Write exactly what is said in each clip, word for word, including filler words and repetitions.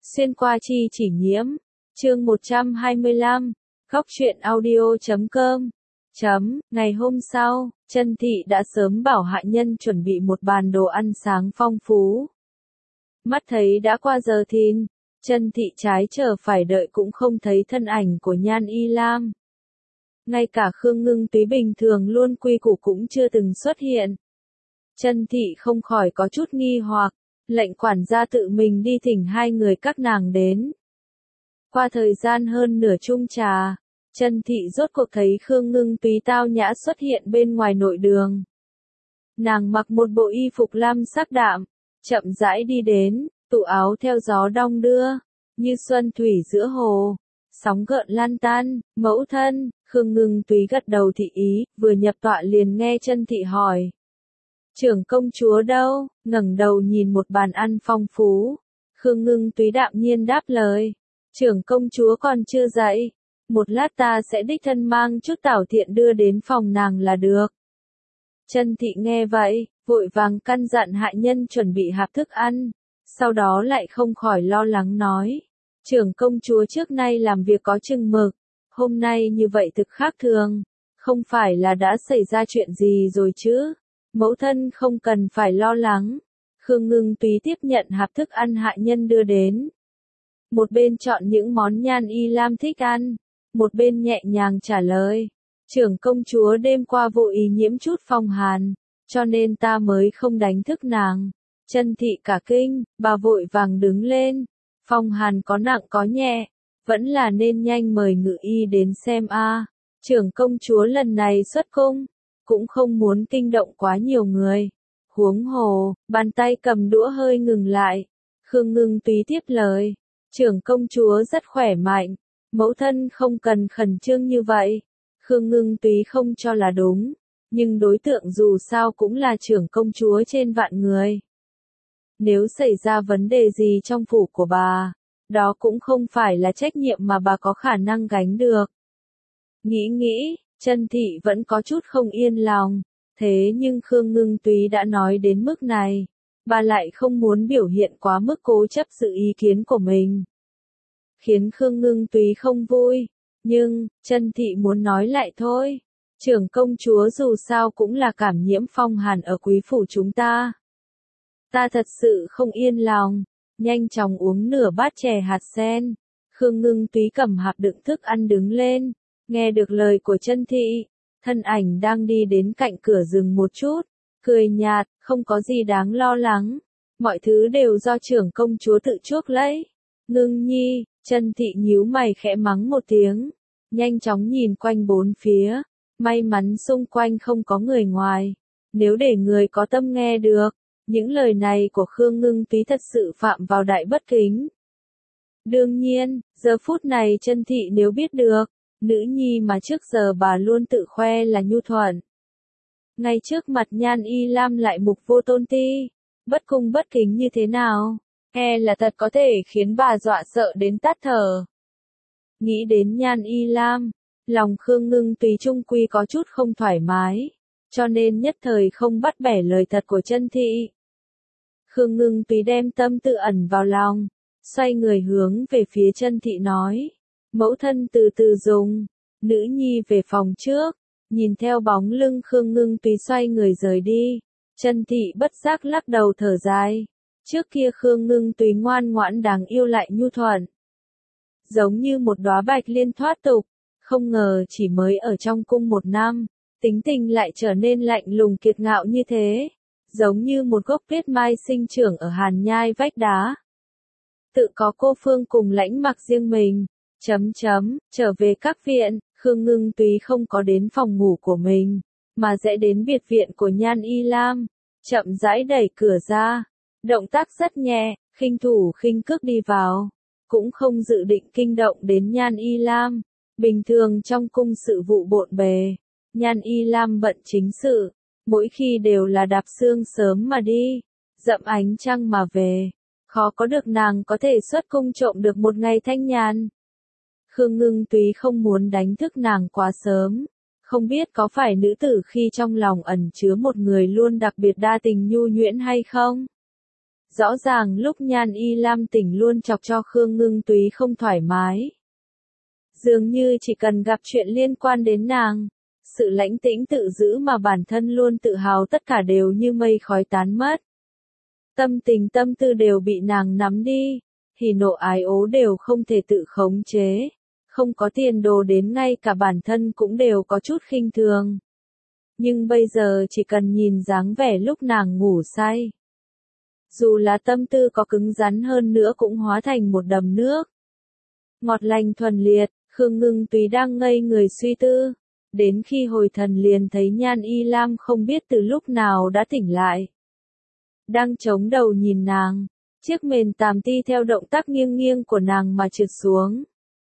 Xuyên qua chi chỉ nhiễm. Chương một trăm hai mươi lăm. Góc truyện audio chấm com. Chấm, ngày hôm sau, Chân Thị đã sớm bảo hạ nhân chuẩn bị một bàn đồ ăn sáng phong phú. Mắt thấy đã qua giờ thìn, Chân Thị trái chờ phải đợi cũng không thấy thân ảnh của Nhan Y Lam. Ngay cả Khương Ngưng Túy bình thường luôn quy củ cũng chưa từng xuất hiện. Chân Thị không khỏi có chút nghi hoặc, lệnh quản gia tự mình đi thỉnh hai người các nàng đến. Qua thời gian hơn nửa chung trà, Chân Thị rốt cuộc thấy Khương Ngưng Túy tao nhã xuất hiện bên ngoài nội đường. Nàng mặc một bộ y phục lam sắc đạm, chậm rãi đi đến, tụ áo theo gió đong đưa, như xuân thủy giữa hồ, sóng gợn lan tan. Mẫu thân. Khương Ngưng Túy gật đầu thị ý, vừa nhập tọa liền nghe Chân Thị hỏi. Trưởng công chúa đâu? Ngẩng đầu nhìn một bàn ăn phong phú. Khương Ngưng Túy đạm nhiên đáp lời. Trưởng công chúa còn chưa dậy. Một lát ta sẽ đích thân mang chút tảo thiện đưa đến phòng nàng là được. Chân Thị nghe vậy, vội vàng căn dặn hạ nhân chuẩn bị hạp thức ăn. Sau đó lại không khỏi lo lắng nói. Trưởng công chúa trước nay làm việc có chừng mực. Hôm nay như vậy thực khác thường. Không phải là đã xảy ra chuyện gì rồi chứ? Mẫu thân không cần phải lo lắng. Khương Ngưng Túy tiếp nhận hạp thức ăn hạ nhân đưa đến. Một bên chọn những món Nhan Y Lam thích ăn. Một bên nhẹ nhàng trả lời. Trưởng công chúa đêm qua vô ý nhiễm chút phong hàn. Cho nên ta mới không đánh thức nàng. Chân Thị cả kinh, bà vội vàng đứng lên. Phong hàn có nặng có nhẹ. Vẫn là nên nhanh mời ngự y đến xem a. Trưởng công chúa lần này xuất cung. Cũng không muốn kinh động quá nhiều người. Huống hồ, bàn tay cầm đũa hơi ngừng lại. Khương Ngưng Túy tiếp lời. Trưởng công chúa rất khỏe mạnh. Mẫu thân không cần khẩn trương như vậy. Khương Ngưng Túy không cho là đúng. Nhưng đối tượng dù sao cũng là trưởng công chúa trên vạn người. Nếu xảy ra vấn đề gì trong phủ của bà, đó cũng không phải là trách nhiệm mà bà có khả năng gánh được. Nghĩ nghĩ, Chân Thị vẫn có chút không yên lòng. Thế nhưng Khương Ngưng Túy đã nói đến mức này, bà lại không muốn biểu hiện quá mức cố chấp sự ý kiến của mình. Khiến Khương Ngưng Túy không vui. Nhưng, Chân Thị muốn nói lại thôi. Trưởng công chúa dù sao cũng là cảm nhiễm phong hàn ở quý phủ chúng ta. Ta thật sự không yên lòng. Nhanh chóng uống nửa bát chè hạt sen. Khương Ngưng Túy cầm hạp đựng thức ăn đứng lên. Nghe được lời của Chân Thị, thân ảnh đang đi đến cạnh cửa dừng một chút, cười nhạt, không có gì đáng lo lắng. Mọi thứ đều do trưởng công chúa tự chuốc lấy. Ngưng nhi. Chân Thị nhíu mày khẽ mắng một tiếng. Nhanh chóng nhìn quanh bốn phía. May mắn xung quanh không có người ngoài. Nếu để người có tâm nghe được, những lời này của Khương Ngưng Túy thật sự phạm vào đại bất kính. Đương nhiên, giờ phút này Chân Thị nếu biết được, nữ nhi mà trước giờ bà luôn tự khoe là nhu thuận. Ngay trước mặt Nhan Y Lam lại mục vô tôn ti, bất cung bất kính như thế nào, e là thật có thể khiến bà dọa sợ đến tắt thở. Nghĩ đến Nhan Y Lam, lòng Khương Ngưng Túy trung quy có chút không thoải mái, cho nên nhất thời không bắt bẻ lời thật của Chân Thị. Khương Ngưng Túy đem tâm tự ẩn vào lòng, xoay người hướng về phía Chân Thị nói. Mẫu thân từ từ dùng. Nữ nhi về phòng trước. Nhìn theo bóng lưng Khương Ngưng Túy xoay người rời đi. Chân Thị bất giác lắc đầu thở dài. Trước kia Khương Ngưng Túy ngoan ngoãn đáng yêu lại nhu thuận. Giống như một đóa bạch liên thoát tục. Không ngờ chỉ mới ở trong cung một năm, tính tình lại trở nên lạnh lùng kiệt ngạo như thế. Giống như một gốc tuyết mai sinh trưởng ở hàn nhai vách đá. Tự có cô phương cùng lãnh mặc riêng mình. Chấm chấm, trở về các viện, Khương Ngưng Túy không có đến phòng ngủ của mình, mà sẽ đến biệt viện của Nhan Y Lam. Chậm rãi đẩy cửa ra, động tác rất nhẹ, khinh thủ khinh cước đi vào, cũng không dự định kinh động đến Nhan Y Lam. Bình thường trong cung sự vụ bộn bề, Nhan Y Lam bận chính sự, mỗi khi đều là đạp sương sớm mà đi, dậm ánh trăng mà về, khó có được nàng có thể xuất cung trộm được một ngày thanh nhàn. Khương Ngưng Túy không muốn đánh thức nàng quá sớm, không biết có phải nữ tử khi trong lòng ẩn chứa một người luôn đặc biệt đa tình nhu nhuyễn hay không? Rõ ràng lúc Nhan Y Lam tỉnh luôn chọc cho Khương Ngưng Túy không thoải mái. Dường như chỉ cần gặp chuyện liên quan đến nàng, sự lãnh tĩnh tự giữ mà bản thân luôn tự hào tất cả đều như mây khói tán mất. Tâm tình tâm tư đều bị nàng nắm đi, hỉ nộ ái ố đều không thể tự khống chế, không có tiền đồ đến ngay cả bản thân cũng đều có chút khinh thường. Nhưng bây giờ chỉ cần nhìn dáng vẻ lúc nàng ngủ say, dù là tâm tư có cứng rắn hơn nữa cũng hóa thành một đầm nước. Ngọt lành thuần liệt, Khương Ngưng Túy đang ngây người suy tư, đến khi hồi thần liền thấy Nhan Y Lam không biết từ lúc nào đã tỉnh lại. Đang chống đầu nhìn nàng, chiếc mền tàm ti theo động tác nghiêng nghiêng của nàng mà trượt xuống.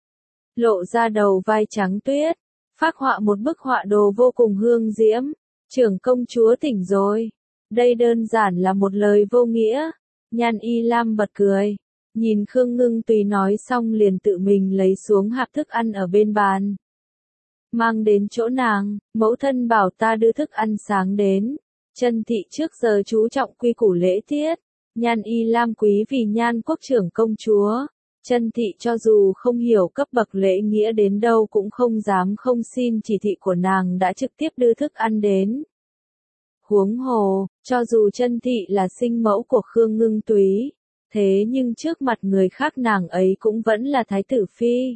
Lộ ra đầu vai trắng tuyết, phác họa một bức họa đồ vô cùng hương diễm, trưởng công chúa tỉnh rồi. Đây đơn giản là một lời vô nghĩa. Nhan Y Lam bật cười, nhìn Khương Ngưng Túy nói xong liền tự mình lấy xuống hộp thức ăn ở bên bàn. Mang đến chỗ nàng, mẫu thân bảo ta đưa thức ăn sáng đến. Chân thị trước giờ chú trọng quy củ lễ tiết, Nhan Y Lam quý vì Nhan quốc trưởng công chúa. Chân thị cho dù không hiểu cấp bậc lễ nghĩa đến đâu cũng không dám không xin chỉ thị của nàng đã trực tiếp đưa thức ăn đến. Huống hồ, cho dù chân thị là sinh mẫu của Khương Ngưng Túy, thế nhưng trước mặt người khác nàng ấy cũng vẫn là thái tử phi.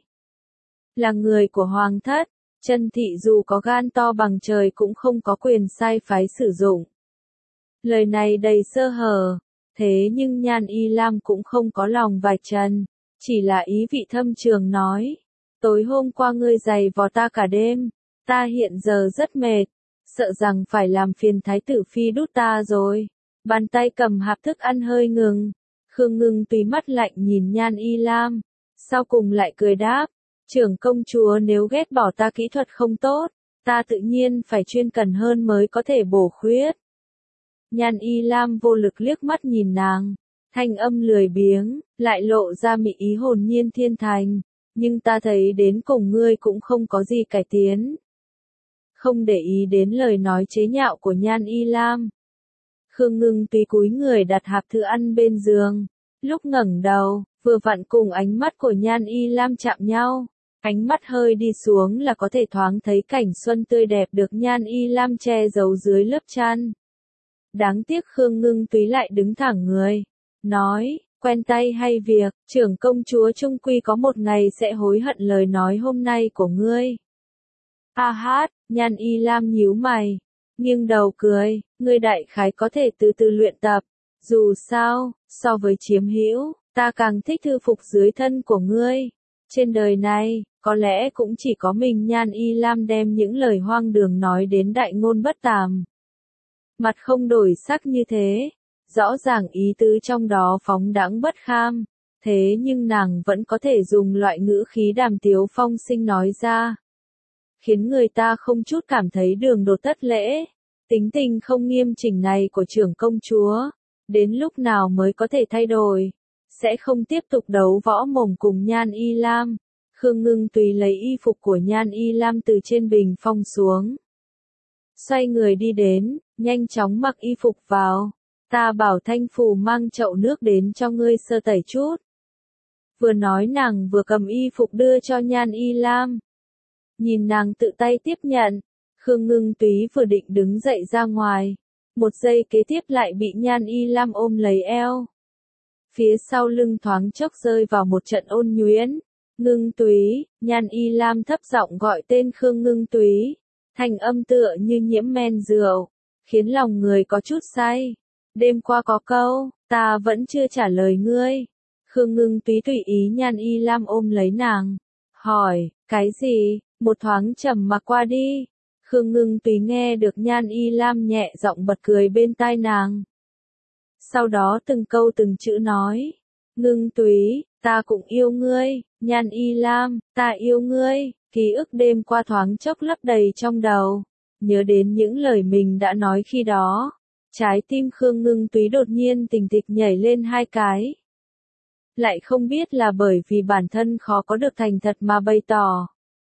Là người của hoàng thất, chân thị dù có gan to bằng trời cũng không có quyền sai phái sử dụng. Lời này đầy sơ hở, thế nhưng Nhan Y Lam cũng không có lòng vạch trần, chỉ là ý vị thâm trường nói. Tối hôm qua ngươi giày vò ta cả đêm, ta hiện giờ rất mệt, sợ rằng phải làm phiền thái tử phi đút ta rồi. Bàn tay cầm hộp thức ăn hơi ngừng, Khương Ngưng Túy mắt lạnh nhìn Nhan Y Lam, sau cùng lại cười đáp, trưởng công chúa nếu ghét bỏ ta kỹ thuật không tốt, ta tự nhiên phải chuyên cần hơn mới có thể bổ khuyết. Nhan Y Lam vô lực liếc mắt nhìn nàng, thanh âm lười biếng, lại lộ ra mị ý hồn nhiên thiên thành, nhưng ta thấy đến cùng ngươi cũng không có gì cải tiến. Không để ý đến lời nói chế nhạo của Nhan Y Lam, Khương Ngưng Túy cúi người đặt hộp thức ăn bên giường, lúc ngẩng đầu, vừa vặn cùng ánh mắt của Nhan Y Lam chạm nhau, ánh mắt hơi đi xuống là có thể thoáng thấy cảnh xuân tươi đẹp được Nhan Y Lam che giấu dưới lớp chăn. Đáng tiếc Khương Ngưng Túy lại đứng thẳng người, nói, quen tay hay việc, trưởng công chúa chung quy có một ngày sẽ hối hận lời nói hôm nay của ngươi. A hát, Nhan Y Lam nhíu mày, nghiêng đầu cười, ngươi đại khái có thể từ từ luyện tập, dù sao, so với chiếm hữu, ta càng thích thư phục dưới thân của ngươi. Trên đời này, có lẽ cũng chỉ có mình Nhan Y Lam đem những lời hoang đường nói đến đại ngôn bất tàm. Mặt không đổi sắc như thế, rõ ràng ý tứ trong đó phóng đãng bất kham, thế nhưng nàng vẫn có thể dùng loại ngữ khí đàm tiếu phong sinh nói ra, khiến người ta không chút cảm thấy đường đột thất lễ. Tính tình không nghiêm chỉnh này của trưởng công chúa, đến lúc nào mới có thể thay đổi, sẽ không tiếp tục đấu võ mồm cùng Nhan Y Lam. Khương Ngưng Túy lấy y phục của Nhan Y Lam từ trên bình phong xuống, xoay người đi đến, nhanh chóng mặc y phục vào. Ta bảo Thanh Phù mang chậu nước đến cho ngươi sơ tẩy chút. Vừa nói nàng vừa cầm y phục đưa cho Nhan Y Lam. Nhìn nàng tự tay tiếp nhận, Khương Ngưng Túy vừa định đứng dậy ra ngoài, một giây kế tiếp lại bị Nhan Y Lam ôm lấy eo. Phía sau lưng thoáng chốc rơi vào một trận ôn nhuyễn. Ngưng Túy, Nhan Y Lam thấp giọng gọi tên Khương Ngưng Túy, thành âm tựa như nhiễm men rượu, khiến lòng người có chút say. Đêm qua có câu, ta vẫn chưa trả lời ngươi. Khương Ngưng Túy tùy ý Nhan Y Lam ôm lấy nàng, hỏi, cái gì? Một thoáng trầm mặc qua đi, Khương Ngưng Túy nghe được Nhan Y Lam nhẹ giọng bật cười bên tai nàng. Sau đó từng câu từng chữ nói, Ngưng Túy, ta cũng yêu ngươi. Nhan Y Lam, ta yêu ngươi. Ký ức đêm qua thoáng chốc lấp đầy trong đầu, nhớ đến những lời mình đã nói khi đó. Trái tim Khương Ngưng Túy đột nhiên tình thịch nhảy lên hai cái. Lại không biết là bởi vì bản thân khó có được thành thật mà bày tỏ,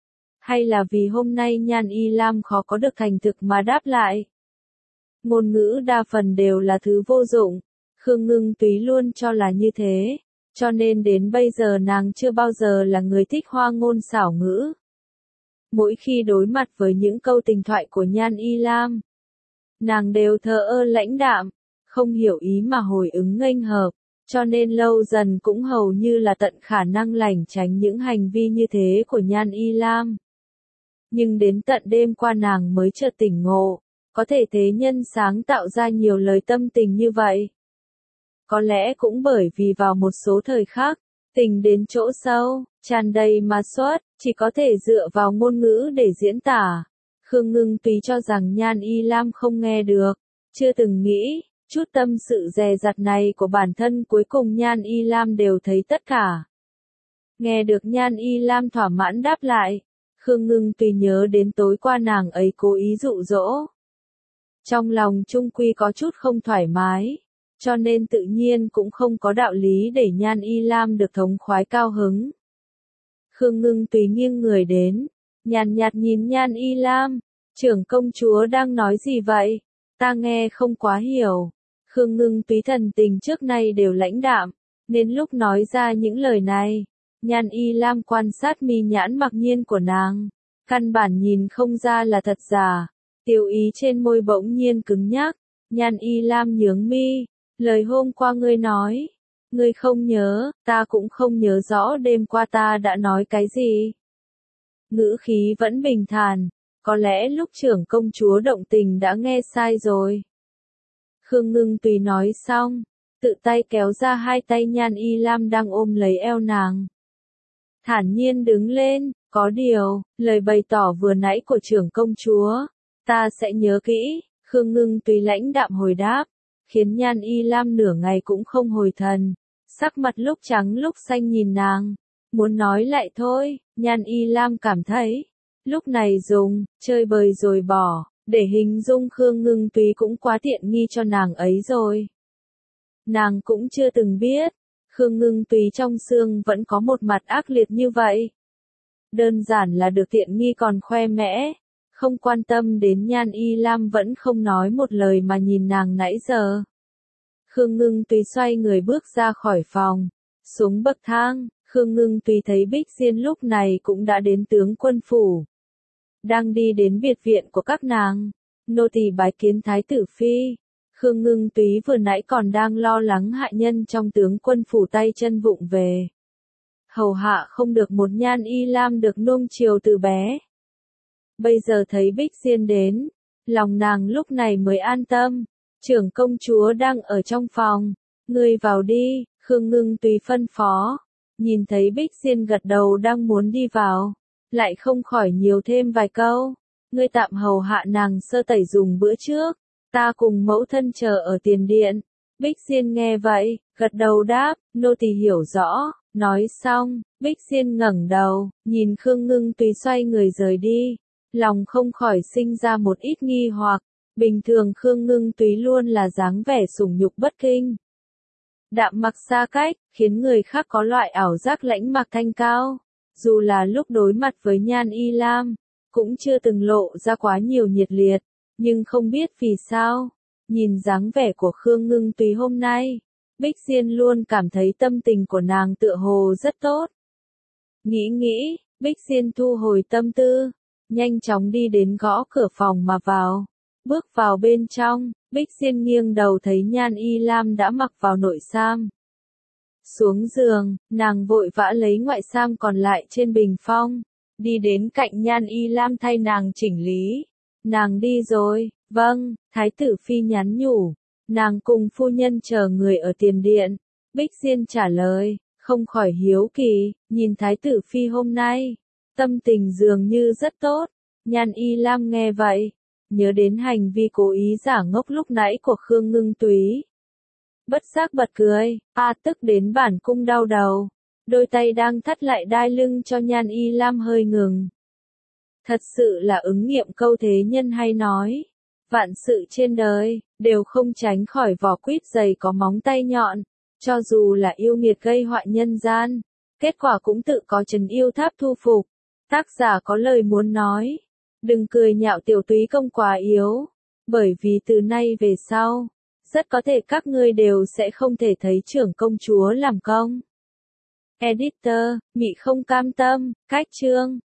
hay là vì hôm nay Nhan Y Lam khó có được thành thực mà đáp lại. Ngôn ngữ đa phần đều là thứ vô dụng. Khương Ngưng Túy luôn cho là như thế, cho nên đến bây giờ nàng chưa bao giờ là người thích hoa ngôn xảo ngữ. Mỗi khi đối mặt với những câu tình thoại của Nhan Y Lam, nàng đều thờ ơ lãnh đạm, không hiểu ý mà hồi ứng nghênh hợp, cho nên lâu dần cũng hầu như là tận khả năng lảng tránh những hành vi như thế của Nhan Y Lam. Nhưng đến tận đêm qua nàng mới chợt tỉnh ngộ, có thể thế nhân sáng tạo ra nhiều lời tâm tình như vậy. Có lẽ cũng bởi vì vào một số thời khắc, tình đến chỗ sâu, tràn đầy mà xuất, chỉ có thể dựa vào ngôn ngữ để diễn tả. Khương Ngưng Túy cho rằng Nhan Y Lam không nghe được, chưa từng nghĩ, chút tâm sự dè dặt này của bản thân cuối cùng Nhan Y Lam đều thấy tất cả. Nghe được Nhan Y Lam thỏa mãn đáp lại, Khương Ngưng Túy nhớ đến tối qua nàng ấy cố ý dụ dỗ. Trong lòng trung quy có chút không thoải mái, cho nên tự nhiên cũng không có đạo lý để Nhan Y Lam được thống khoái cao hứng. Khương Ngưng Túy nghiêng người đến, nhàn nhạt nhìn Nhan Y Lam, trưởng công chúa đang nói gì vậy? Ta nghe không quá hiểu. Khương Ngưng Túy thần tình trước nay đều lãnh đạm, nên lúc nói ra những lời này, Nhan Y Lam quan sát mi nhãn mặc nhiên của nàng, căn bản nhìn không ra là thật giả. Tiêu ý trên môi bỗng nhiên cứng nhắc, Nhan Y Lam nhướng mi, lời hôm qua ngươi nói, ngươi không nhớ, ta cũng không nhớ rõ đêm qua ta đã nói cái gì. Ngữ khí vẫn bình thản, có lẽ lúc trưởng công chúa động tình đã nghe sai rồi. Khương Ngưng Túy nói xong, tự tay kéo ra hai tay Nhan Y Lam đang ôm lấy eo nàng. Thản nhiên đứng lên, có điều, lời bày tỏ vừa nãy của trưởng công chúa, ta sẽ nhớ kỹ. Khương Ngưng Túy lãnh đạm hồi đáp, khiến Nhan Y Lam nửa ngày cũng không hồi thần, sắc mặt lúc trắng lúc xanh nhìn nàng, muốn nói lại thôi. Nhan Y Lam cảm thấy, lúc này dùng, chơi bời rồi bỏ, để hình dung Khương Ngưng Túy cũng quá tiện nghi cho nàng ấy rồi. Nàng cũng chưa từng biết, Khương Ngưng Túy trong xương vẫn có một mặt ác liệt như vậy. Đơn giản là được tiện nghi còn khoe mẽ, không quan tâm đến Nhan Y Lam vẫn không nói một lời mà nhìn nàng nãy giờ. Khương Ngưng Túy xoay người bước ra khỏi phòng, xuống bậc thang, Khương Ngưng Túy thấy Bích Diên lúc này cũng đã đến tướng quân phủ. Đang đi đến biệt viện của các nàng, nô tỳ bái kiến thái tử phi. Khương Ngưng Túy vừa nãy còn đang lo lắng hạ nhân trong tướng quân phủ tay chân vụng về. Hầu hạ không được một Nhan Y Lam được nuông chiều từ bé. Bây giờ thấy Bích Diên đến, lòng nàng lúc này mới an tâm. Trưởng công chúa đang ở trong phòng, ngươi vào đi. Khương Ngưng Túy phân phó. Nhìn thấy Bích Diên gật đầu đang muốn đi vào, lại không khỏi nhiều thêm vài câu. Ngươi tạm hầu hạ nàng sơ tẩy dùng bữa trước, ta cùng mẫu thân chờ ở tiền điện. Bích Diên nghe vậy, gật đầu đáp, nô tỳ hiểu rõ. Nói xong, Bích Diên ngẩng đầu, nhìn Khương Ngưng Túy xoay người rời đi, lòng không khỏi sinh ra một ít nghi hoặc. Bình thường Khương Ngưng Túy luôn là dáng vẻ sủng nhục bất kinh, đạm mặc xa cách, khiến người khác có loại ảo giác lãnh mặc thanh cao. Dù là lúc đối mặt với Nhan Y Lam, cũng chưa từng lộ ra quá nhiều nhiệt liệt, nhưng không biết vì sao, nhìn dáng vẻ của Khương Ngưng Túy hôm nay, Bích Diên luôn cảm thấy tâm tình của nàng tựa hồ rất tốt. Nghĩ nghĩ, Bích Diên thu hồi tâm tư, nhanh chóng đi đến gõ cửa phòng mà vào. Bước vào bên trong, Bích Diên nghiêng đầu thấy Nhan Y Lam đã mặc vào nội sam. Xuống giường, nàng vội vã lấy ngoại sam còn lại trên bình phong, đi đến cạnh Nhan Y Lam thay nàng chỉnh lý. Nàng đi rồi, vâng, thái tử phi nhắn nhủ, nàng cùng phu nhân chờ người ở tiền điện. Bích Diên trả lời, không khỏi hiếu kỳ, nhìn thái tử phi hôm nay, tâm tình dường như rất tốt. Nhan Y Lam nghe vậy, nhớ đến hành vi cố ý giả ngốc lúc nãy của Khương Ngưng Túy. Bất giác bật cười, a tức đến bản cung đau đầu. Đôi tay đang thắt lại đai lưng cho Nhan Y Lam hơi ngừng. Thật sự là ứng nghiệm câu thế nhân hay nói, vạn sự trên đời, đều không tránh khỏi vỏ quýt dày có móng tay nhọn. Cho dù là yêu nghiệt gây họa nhân gian, kết quả cũng tự có trần yêu tháp thu phục. Tác giả có lời muốn nói, đừng cười nhạo tiểu túy công quá yếu, bởi vì từ nay về sau, rất có thể các ngươi đều sẽ không thể thấy trưởng công chúa làm công. Editor, Mị không cam tâm, cách chương.